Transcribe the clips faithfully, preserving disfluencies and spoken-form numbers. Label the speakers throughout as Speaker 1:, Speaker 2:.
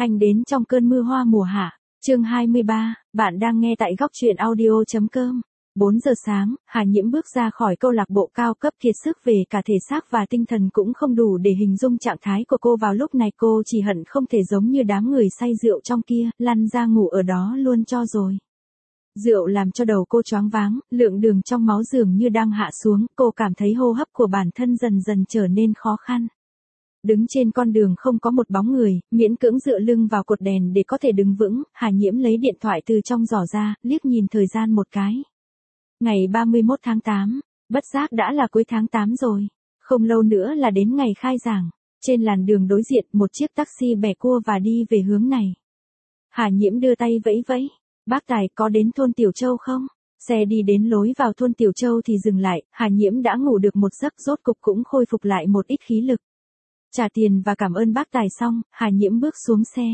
Speaker 1: Anh đến trong cơn mưa hoa mùa hạ. Chương hai mươi ba, bạn đang nghe tại góc truyện audio.com. bốn giờ sáng, Hà Nhiễm bước ra khỏi câu lạc bộ cao cấp kiệt sức về cả thể xác và tinh thần cũng không đủ để hình dung trạng thái của cô vào lúc này. Cô chỉ hận không thể giống như đám người say rượu trong kia, lăn ra ngủ ở đó luôn cho rồi. Rượu làm cho đầu cô choáng váng, lượng đường trong máu dường như đang hạ xuống, cô cảm thấy hô hấp của bản thân dần dần trở nên khó khăn. Đứng trên con đường không có một bóng người, miễn cưỡng dựa lưng vào cột đèn để có thể đứng vững, Hà Nhiễm lấy điện thoại từ trong giỏ ra, liếc nhìn thời gian một cái. Ngày ba mươi mốt tháng tám, bất giác đã là cuối tháng tám rồi. Không lâu nữa là đến ngày khai giảng. Trên làn đường đối diện, một chiếc taxi bẻ cua và đi về hướng này. Hà Nhiễm đưa tay vẫy vẫy. Bác Tài có đến thôn Tiểu Châu không? Xe đi đến lối vào thôn Tiểu Châu thì dừng lại, Hà Nhiễm đã ngủ được một giấc rốt cục cũng khôi phục lại một ít khí lực. Trả tiền và cảm ơn bác Tài xong, Hà Nhiễm bước xuống xe.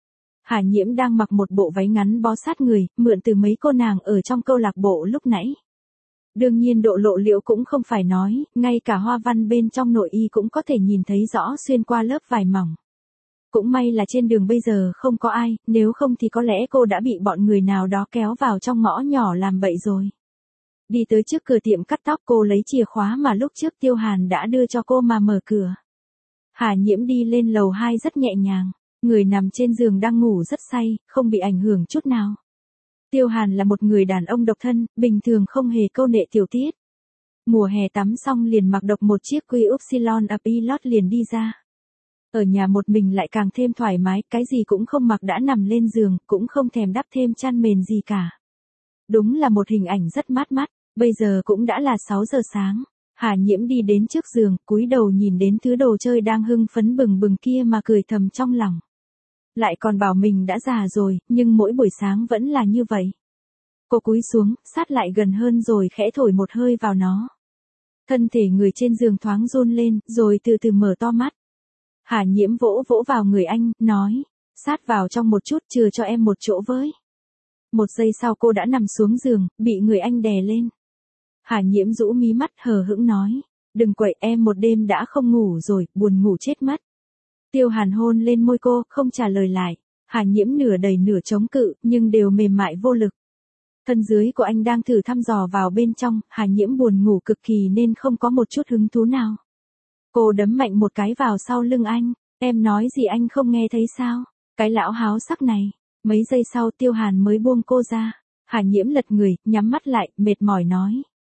Speaker 1: Hà Nhiễm đang mặc một bộ váy ngắn bó sát người, mượn từ mấy cô nàng ở trong câu lạc bộ lúc nãy. Đương nhiên độ lộ liễu cũng không phải nói, ngay cả hoa văn bên trong nội y cũng có thể nhìn thấy rõ xuyên qua lớp vải mỏng. Cũng may là trên đường bây giờ không có ai, nếu không thì có lẽ cô đã bị bọn người nào đó kéo vào trong ngõ nhỏ làm bậy rồi. Đi tới trước cửa tiệm cắt tóc, cô lấy chìa khóa mà lúc trước Tiêu Hàn đã đưa cho cô mà mở cửa. Hà Nhiễm đi lên lầu hai rất nhẹ nhàng, người nằm trên giường đang ngủ rất say, không bị ảnh hưởng chút nào. Tiêu Hàn là một người đàn ông độc thân, bình thường không hề câu nệ tiểu tiết. Mùa hè tắm xong liền mặc độc một chiếc quy upsilon a pilot liền đi ra. Ở nhà một mình lại càng thêm thoải mái, cái gì cũng không mặc đã nằm lên giường, cũng không thèm đắp thêm chăn mền gì cả. Đúng là một hình ảnh rất mát mắt, bây giờ cũng đã là sáu giờ sáng. Hà Nhiễm đi đến trước giường, cúi đầu nhìn đến thứ đồ chơi đang hưng phấn bừng bừng kia mà cười thầm trong lòng. Lại còn bảo mình đã già rồi, nhưng mỗi buổi sáng vẫn là như vậy. Cô cúi xuống, sát lại gần hơn rồi khẽ thổi một hơi vào nó. Thân thể người trên giường thoáng run lên, rồi từ từ mở to mắt. Hà Nhiễm vỗ vỗ vào người anh, nói, sát vào trong một chút, chừa cho em một chỗ với. Một giây sau cô đã nằm xuống giường, bị người anh đè lên. Hà Nhiễm rũ mí mắt hờ hững nói, đừng quậy, em một đêm đã không ngủ rồi, buồn ngủ chết mất. Tiêu Hàn hôn lên môi cô, không trả lời lại. Hà Nhiễm nửa đầy nửa chống cự, nhưng đều mềm mại vô lực. Thân dưới của anh đang thử thăm dò vào bên trong, Hà Nhiễm buồn ngủ cực kỳ nên không có một chút hứng thú nào. Cô đấm mạnh một cái vào sau lưng anh, em nói gì anh không nghe thấy sao? Cái lão háo sắc này. Mấy giây sau Tiêu Hàn mới buông cô ra. Hà Nhiễm lật người, nhắm mắt lại, mệt mỏi nói.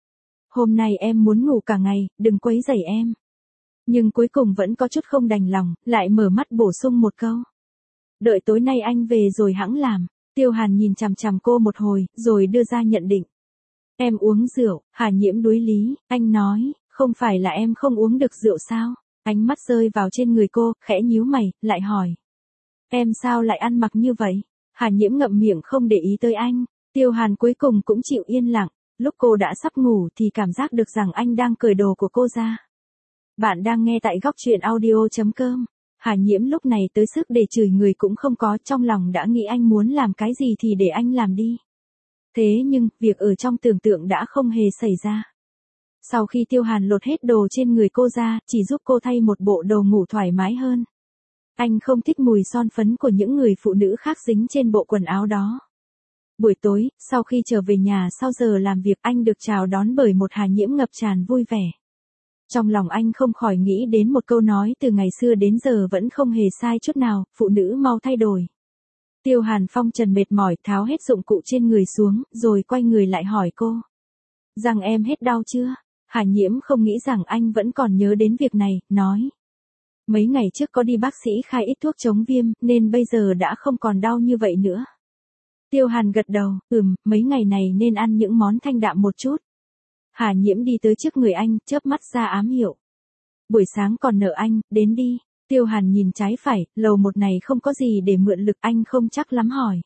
Speaker 1: Hôm nay em muốn ngủ cả ngày, đừng quấy rầy em. Nhưng cuối cùng vẫn có chút không đành lòng, lại mở mắt bổ sung một câu. Đợi tối nay anh về rồi hẵng làm. Tiêu Hàn nhìn chằm chằm cô một hồi, rồi đưa ra nhận định. Em uống rượu, Hà Nhiễm đối lý, anh nói, không phải là em không uống được rượu sao? Ánh mắt rơi vào trên người cô, khẽ nhíu mày, lại hỏi. Em sao lại ăn mặc như vậy? Hà Nhiễm ngậm miệng không để ý tới anh. Tiêu Hàn cuối cùng cũng chịu yên lặng. Lúc cô đã sắp ngủ thì cảm giác được rằng anh đang cởi đồ của cô ra. Bạn đang nghe tại góc truyện audio.com. Hà Nhiễm lúc này tới sức để chửi người cũng không có, trong lòng đã nghĩ anh muốn làm cái gì thì để anh làm đi. Thế nhưng, việc ở trong tưởng tượng đã không hề xảy ra. Sau khi Tiêu Hàn lột hết đồ trên người cô ra, chỉ giúp cô thay một bộ đồ ngủ thoải mái hơn. Anh không thích mùi son phấn của những người phụ nữ khác dính trên bộ quần áo đó. Buổi tối, sau khi trở về nhà sau giờ làm việc, anh được chào đón bởi một Hà Nhiễm ngập tràn vui vẻ. Trong lòng anh không khỏi nghĩ đến một câu nói từ ngày xưa đến giờ vẫn không hề sai chút nào, phụ nữ mau thay đổi. Tiêu Hàn phong trần mệt mỏi, tháo hết dụng cụ trên người xuống, rồi quay người lại hỏi cô. Rằng em hết đau chưa? Hà Nhiễm không nghĩ rằng anh vẫn còn nhớ đến việc này, nói. Mấy ngày trước có đi bác sĩ khai ít thuốc chống viêm, nên bây giờ đã không còn đau như vậy nữa. Tiêu Hàn gật đầu, ừm, mấy ngày này nên ăn những món thanh đạm một chút. Hà Nhiễm đi tới trước người anh, chớp mắt ra ám hiệu. Buổi sáng còn nợ anh, đến đi. Tiêu Hàn nhìn trái phải, lầu một này không có gì để mượn lực, anh không chắc lắm hỏi.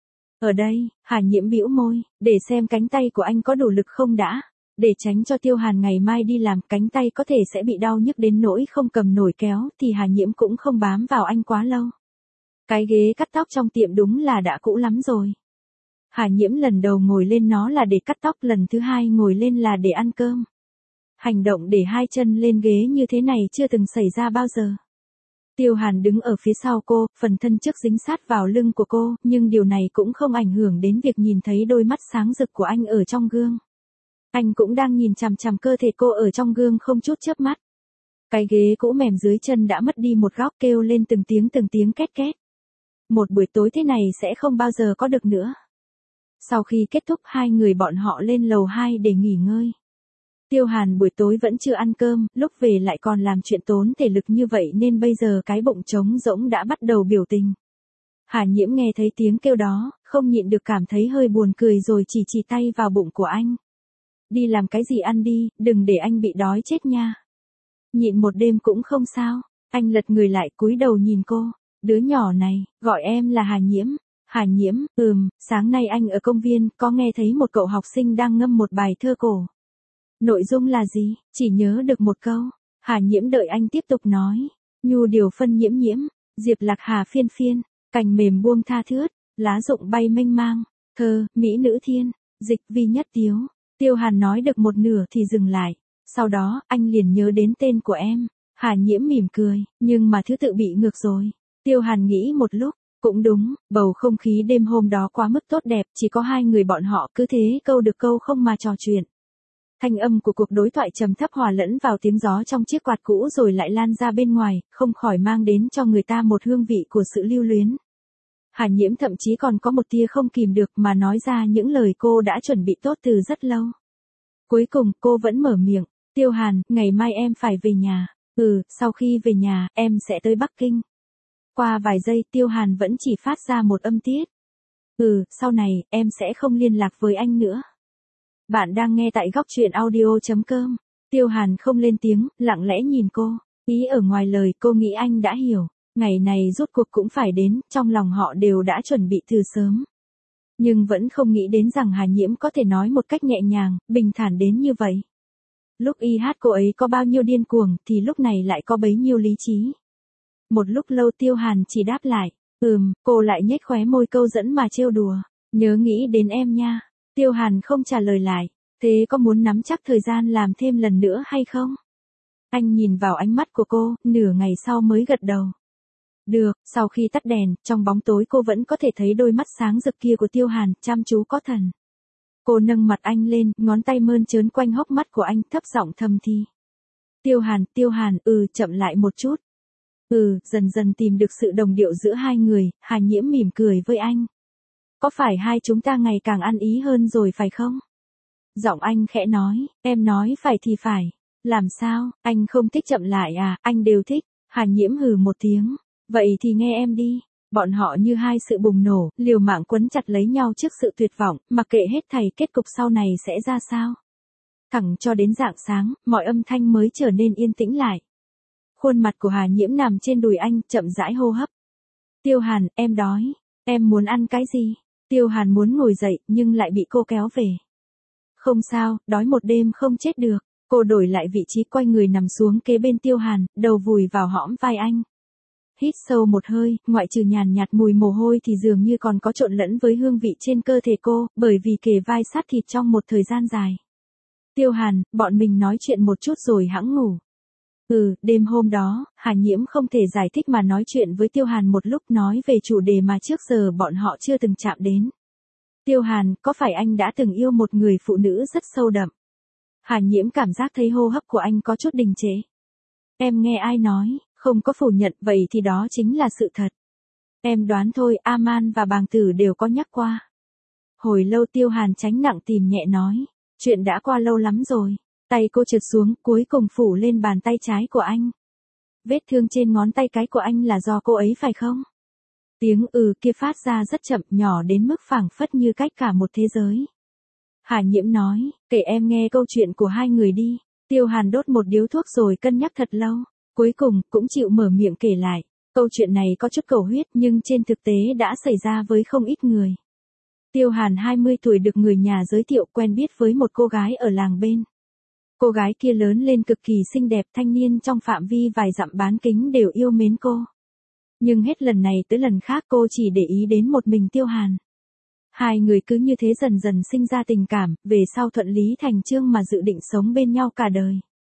Speaker 1: Ở đây, Hà Nhiễm bĩu môi, để xem cánh tay của anh có đủ lực không đã. Để tránh cho Tiêu Hàn ngày mai đi làm cánh tay có thể sẽ bị đau nhức đến nỗi không cầm nổi kéo thì Hà Nhiễm cũng không bám vào anh quá lâu. Cái ghế cắt tóc trong tiệm đúng là đã cũ lắm rồi. Hà Nhiễm lần đầu ngồi lên nó là để cắt tóc, lần thứ hai ngồi lên là để ăn cơm. Hành động để hai chân lên ghế như thế này chưa từng xảy ra bao giờ. Tiêu Hàn đứng ở phía sau cô, phần thân trước dính sát vào lưng của cô, nhưng điều này cũng không ảnh hưởng đến việc nhìn thấy đôi mắt sáng rực của anh ở trong gương. Anh cũng đang nhìn chằm chằm cơ thể cô ở trong gương không chút chớp mắt. Cái ghế cũ mềm dưới chân đã mất đi một góc, kêu lên từng tiếng từng tiếng két két. Một buổi tối thế này sẽ không bao giờ có được nữa. Sau khi kết thúc, hai người bọn họ lên lầu hai để nghỉ ngơi. Tiêu Hàn buổi tối vẫn chưa ăn cơm, lúc về lại còn làm chuyện tốn thể lực như vậy nên bây giờ cái bụng trống rỗng đã bắt đầu biểu tình. Hà Nhiễm nghe thấy tiếng kêu đó, không nhịn được cảm thấy hơi buồn cười rồi chỉ chỉ tay vào bụng của anh. Đi làm cái gì ăn đi, đừng để anh bị đói chết nha. Nhịn một đêm cũng không sao. Anh lật người lại cúi đầu nhìn cô. Đứa nhỏ này, gọi em là Hà Nhiễm. Hà Nhiễm, ừm, sáng nay anh ở công viên, có nghe thấy một cậu học sinh đang ngâm một bài thơ cổ. Nội dung là gì? Chỉ nhớ được một câu. Hà Nhiễm đợi anh tiếp tục nói. Nhu điều phân nhiễm nhiễm, diệp lạc hà phiên phiên, cành mềm buông tha thướt, lá rụng bay mênh mang, thơ, mỹ nữ thiên, dịch vi nhất tiếu. Tiêu Hàn nói được một nửa thì dừng lại. Sau đó, anh liền nhớ đến tên của em. Hà Nhiễm mỉm cười, nhưng mà thứ tự bị ngược rồi. Tiêu Hàn nghĩ một lúc, cũng đúng, bầu không khí đêm hôm đó quá mức tốt đẹp, chỉ có hai người bọn họ cứ thế câu được câu không mà trò chuyện. Thanh âm của cuộc đối thoại trầm thấp hòa lẫn vào tiếng gió trong chiếc quạt cũ rồi lại lan ra bên ngoài, không khỏi mang đến cho người ta một hương vị của sự lưu luyến. Hà Nhiễm thậm chí còn có một tia không kìm được mà nói ra những lời cô đã chuẩn bị tốt từ rất lâu. Cuối cùng cô vẫn mở miệng, Tiêu Hàn, ngày mai em phải về nhà. Ừ, sau khi về nhà, em sẽ tới Bắc Kinh. Qua vài giây Tiêu Hàn vẫn chỉ phát ra một âm tiết. Ừ, sau này, em sẽ không liên lạc với anh nữa. Bạn đang nghe tại góc truyện audio chấm com. Tiêu Hàn không lên tiếng, lặng lẽ nhìn cô. Ý ở ngoài lời cô nghĩ anh đã hiểu. Ngày này rốt cuộc cũng phải đến, trong lòng họ đều đã chuẩn bị từ sớm. Nhưng vẫn không nghĩ đến rằng Hà Nhiễm có thể nói một cách nhẹ nhàng, bình thản đến như vậy. Lúc y hát cô ấy có bao nhiêu điên cuồng thì lúc này lại có bấy nhiêu lý trí. Một lúc lâu Tiêu Hàn chỉ đáp lại, ừm, cô lại nhếch khóe môi câu dẫn mà trêu đùa, nhớ nghĩ đến em nha. Tiêu Hàn không trả lời lại, thế có muốn nắm chắc thời gian làm thêm lần nữa hay không? Anh nhìn vào ánh mắt của cô, nửa ngày sau mới gật đầu. Được, sau khi tắt đèn, trong bóng tối cô vẫn có thể thấy đôi mắt sáng rực kia của Tiêu Hàn, chăm chú có thần. Cô nâng mặt anh lên, ngón tay mơn trớn quanh hốc mắt của anh, thấp giọng thầm thì. Tiêu Hàn, Tiêu Hàn, ừ, chậm lại một chút. Ừ, dần dần tìm được sự đồng điệu giữa hai người, Hà Nhiễm mỉm cười với anh. Có phải hai chúng ta ngày càng ăn ý hơn rồi phải không? Giọng anh khẽ nói, em nói phải thì phải. Làm sao, anh không thích chậm lại à, anh đều thích. Hà Nhiễm hừ một tiếng. Vậy thì nghe em đi. Bọn họ như hai sự bùng nổ, liều mạng quấn chặt lấy nhau trước sự tuyệt vọng, mặc kệ hết thảy kết cục sau này sẽ ra sao. Thẳng cho đến rạng sáng, mọi âm thanh mới trở nên yên tĩnh lại. Khuôn mặt của Hà Nhiễm nằm trên đùi anh, chậm rãi hô hấp. Tiêu Hàn, em đói. Em muốn ăn cái gì? Tiêu Hàn muốn ngồi dậy, nhưng lại bị cô kéo về. Không sao, đói một đêm không chết được. Cô đổi lại vị trí quay người nằm xuống kế bên Tiêu Hàn, đầu vùi vào hõm vai anh. Hít sâu một hơi, ngoại trừ nhàn nhạt mùi mồ hôi thì dường như còn có trộn lẫn với hương vị trên cơ thể cô, bởi vì kề vai sát thịt trong một thời gian dài. Tiêu Hàn, bọn mình nói chuyện một chút rồi hẵng ngủ. Ừ, đêm hôm đó, Hà Nhiễm không thể giải thích mà nói chuyện với Tiêu Hàn một lúc, nói về chủ đề mà trước giờ bọn họ chưa từng chạm đến. Tiêu Hàn, có phải anh đã từng yêu một người phụ nữ rất sâu đậm? Hà Nhiễm cảm giác thấy hô hấp của anh có chút đình trệ. Em nghe ai nói, không có phủ nhận, vậy thì đó chính là sự thật. Em đoán thôi, Aman và Bàng Tử đều có nhắc qua. Hồi lâu Tiêu Hàn tránh nặng tìm nhẹ nói, chuyện đã qua lâu lắm rồi. Tay cô trượt xuống, cuối cùng phủ lên bàn tay trái của anh. Vết thương trên ngón tay cái của anh là do cô ấy phải không? Tiếng ừ kia phát ra rất chậm, nhỏ đến mức phảng phất như cách cả một thế giới. Hà Nhiễm nói, kể em nghe câu chuyện của hai người đi. Tiêu Hàn đốt một điếu thuốc rồi cân nhắc thật lâu. Cuối cùng, cũng chịu mở miệng kể lại. Câu chuyện này có chút cầu huyết nhưng trên thực tế đã xảy ra với không ít người. Tiêu Hàn hai mươi tuổi được người nhà giới thiệu quen biết với một cô gái ở làng bên. Cô gái kia lớn lên cực kỳ xinh đẹp, thanh niên trong phạm vi vài dặm bán kính đều yêu mến cô. Nhưng hết lần này tới lần khác cô chỉ để ý đến một mình Tiêu Hàn. Hai người cứ như thế dần dần sinh ra tình cảm, về sau thuận lý thành chương mà dự định sống bên nhau cả đời.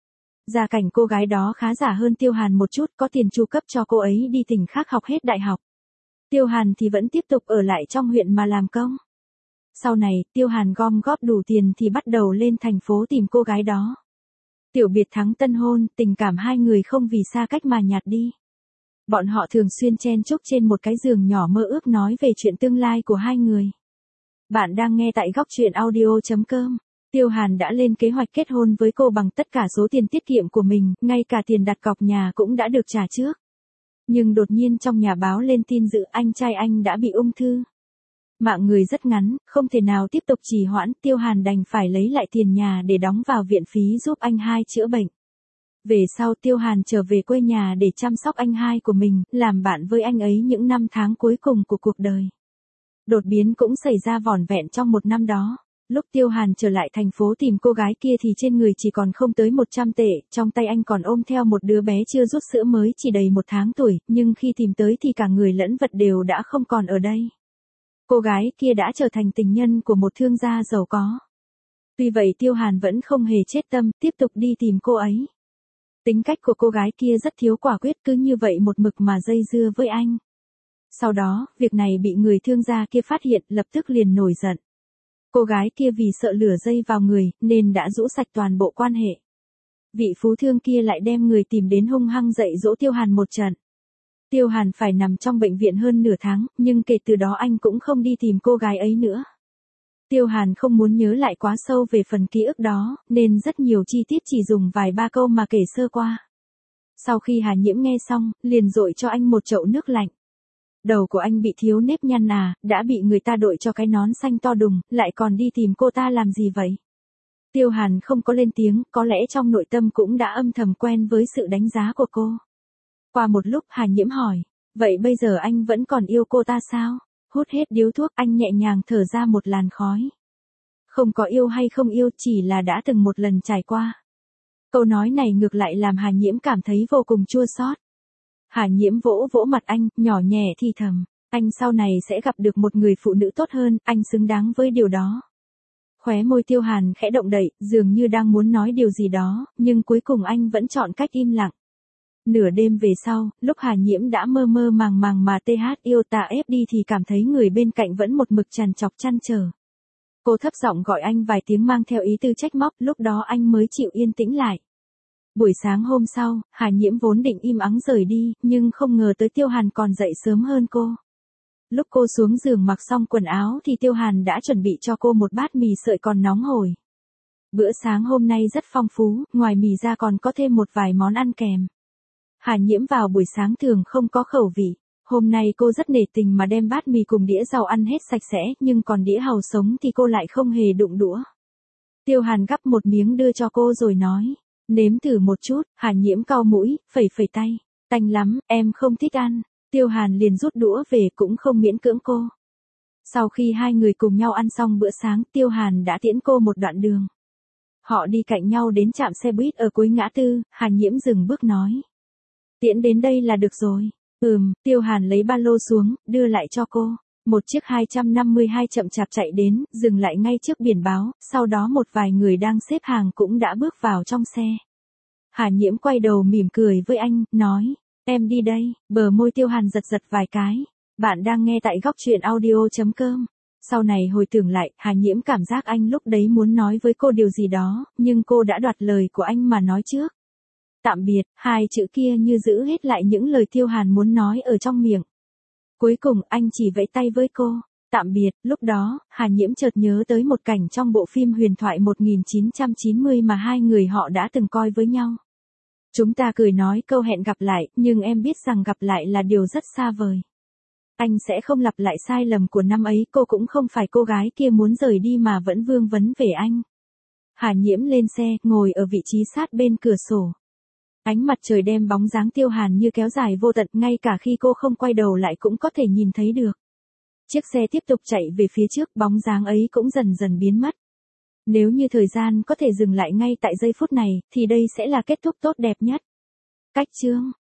Speaker 1: Gia cảnh cô gái đó khá giả hơn Tiêu Hàn một chút, có tiền chu cấp cho cô ấy đi tỉnh khác học hết đại học. Tiêu Hàn thì vẫn tiếp tục ở lại trong huyện mà làm công. Sau này, Tiêu Hàn gom góp đủ tiền thì bắt đầu lên thành phố tìm cô gái đó. Tiểu biệt thắng tân hôn, tình cảm hai người không vì xa cách mà nhạt đi. Bọn họ thường xuyên chen chúc trên một cái giường nhỏ mơ ước nói về chuyện tương lai của hai người. Bạn đang nghe tại góc truyện audio chấm com. Tiêu Hàn đã lên kế hoạch kết hôn với cô bằng tất cả số tiền tiết kiệm của mình, ngay cả tiền đặt cọc nhà cũng đã được trả trước. Nhưng đột nhiên trong nhà báo lên tin dự anh trai anh đã bị ung thư. Mạng người rất ngắn, không thể nào tiếp tục trì hoãn, Tiêu Hàn đành phải lấy lại tiền nhà để đóng vào viện phí giúp anh hai chữa bệnh. Về sau Tiêu Hàn trở về quê nhà để chăm sóc anh hai của mình, làm bạn với anh ấy những năm tháng cuối cùng của cuộc đời. Đột biến cũng xảy ra vỏn vẹn trong một năm đó. Lúc Tiêu Hàn trở lại thành phố tìm cô gái kia thì trên người chỉ còn không tới một trăm tệ, trong tay anh còn ôm theo một đứa bé chưa rút sữa mới chỉ đầy một tháng tuổi, nhưng khi tìm tới thì cả người lẫn vật đều đã không còn ở đây. Cô gái kia đã trở thành tình nhân của một thương gia giàu có. Tuy vậy Tiêu Hàn vẫn không hề chết tâm, tiếp tục đi tìm cô ấy. Tính cách của cô gái kia rất thiếu quả quyết, cứ như vậy một mực mà dây dưa với anh. Sau đó, việc này bị người thương gia kia phát hiện, lập tức liền nổi giận. Cô gái kia vì sợ lửa dây vào người, nên đã rũ sạch toàn bộ quan hệ. Vị phú thương kia lại đem người tìm đến hung hăng dạy dỗ Tiêu Hàn một trận. Tiêu Hàn phải nằm trong bệnh viện hơn nửa tháng, nhưng kể từ đó anh cũng không đi tìm cô gái ấy nữa. Tiêu Hàn không muốn nhớ lại quá sâu về phần ký ức đó, nên rất nhiều chi tiết chỉ dùng vài ba câu mà kể sơ qua. Sau khi Hà Nhiễm nghe xong, liền dội cho anh một chậu nước lạnh. Đầu của anh bị thiếu nếp nhăn à, đã bị người ta đội cho cái nón xanh to đùng, lại còn đi tìm cô ta làm gì vậy? Tiêu Hàn không có lên tiếng, có lẽ trong nội tâm cũng đã âm thầm quen với sự đánh giá của cô. Qua một lúc Hà Nhiễm hỏi, vậy bây giờ anh vẫn còn yêu cô ta sao? Hút hết điếu thuốc anh nhẹ nhàng thở ra một làn khói. Không có yêu hay không yêu, chỉ là đã từng một lần trải qua. Câu nói này ngược lại làm Hà Nhiễm cảm thấy vô cùng chua xót. Hà Nhiễm vỗ vỗ mặt anh, nhỏ nhẹ thì thầm, anh sau này sẽ gặp được một người phụ nữ tốt hơn, anh xứng đáng với điều đó. Khóe môi Tiêu Hàn khẽ động đậy, dường như đang muốn nói điều gì đó, nhưng cuối cùng anh vẫn chọn cách im lặng. Nửa đêm về sau, lúc Hà Nhiễm đã mơ mơ màng màng mà tê hát yêu ta ép đi thì cảm thấy người bên cạnh vẫn một mực trằn trọc chăn trở. Cô thấp giọng gọi anh vài tiếng mang theo ý tư trách móc, lúc đó anh mới chịu yên tĩnh lại. Buổi sáng hôm sau, Hà Nhiễm vốn định im ắng rời đi, nhưng không ngờ tới Tiêu Hàn còn dậy sớm hơn cô. Lúc cô xuống giường mặc xong quần áo thì Tiêu Hàn đã chuẩn bị cho cô một bát mì sợi còn nóng hổi. Bữa sáng hôm nay rất phong phú, ngoài mì ra còn có thêm một vài món ăn kèm. Hà Nhiễm vào buổi sáng thường không có khẩu vị. Hôm nay cô rất nể tình mà đem bát mì cùng đĩa rau ăn hết sạch sẽ, nhưng còn đĩa hàu sống thì cô lại không hề đụng đũa. Tiêu Hàn gắp một miếng đưa cho cô rồi nói, nếm thử một chút. Hà Nhiễm cau mũi, phẩy phẩy tay, tanh lắm, em không thích ăn. Tiêu Hàn liền rút đũa về cũng không miễn cưỡng cô. Sau khi hai người cùng nhau ăn xong bữa sáng, Tiêu Hàn đã tiễn cô một đoạn đường. Họ đi cạnh nhau đến trạm xe buýt ở cuối ngã tư, Hà Nhiễm dừng bước nói, tiễn đến đây là được rồi. Ừm, Tiêu Hàn lấy ba lô xuống, đưa lại cho cô. Một chiếc hai trăm năm mươi hai chậm chạp chạy đến, dừng lại ngay trước biển báo, sau đó một vài người đang xếp hàng cũng đã bước vào trong xe. Hà Nhiễm quay đầu mỉm cười với anh, nói, em đi đây. Bờ môi Tiêu Hàn giật giật vài cái. Bạn đang nghe tại góc truyện audio chấm com. Sau này hồi tưởng lại, Hà Nhiễm cảm giác anh lúc đấy muốn nói với cô điều gì đó, nhưng cô đã đoạt lời của anh mà nói trước. Tạm biệt, hai chữ kia như giữ hết lại những lời Tiêu Hàn muốn nói ở trong miệng. Cuối cùng anh chỉ vẫy tay với cô. Tạm biệt. Lúc đó, Hà Nhiễm chợt nhớ tới một cảnh trong bộ phim huyền thoại một nghìn chín trăm chín mươi mà hai người họ đã từng coi với nhau. Chúng ta cười nói câu hẹn gặp lại, nhưng em biết rằng gặp lại là điều rất xa vời. Anh sẽ không lặp lại sai lầm của năm ấy, cô cũng không phải cô gái kia muốn rời đi mà vẫn vương vấn về anh. Hà Nhiễm lên xe, ngồi ở vị trí sát bên cửa sổ. Ánh mặt trời đem bóng dáng Tiêu Hàn như kéo dài vô tận, ngay cả khi cô không quay đầu lại cũng có thể nhìn thấy được. Chiếc xe tiếp tục chạy về phía trước, bóng dáng ấy cũng dần dần biến mất. Nếu như thời gian có thể dừng lại ngay tại giây phút này, thì đây sẽ là kết thúc tốt đẹp nhất. Cách chương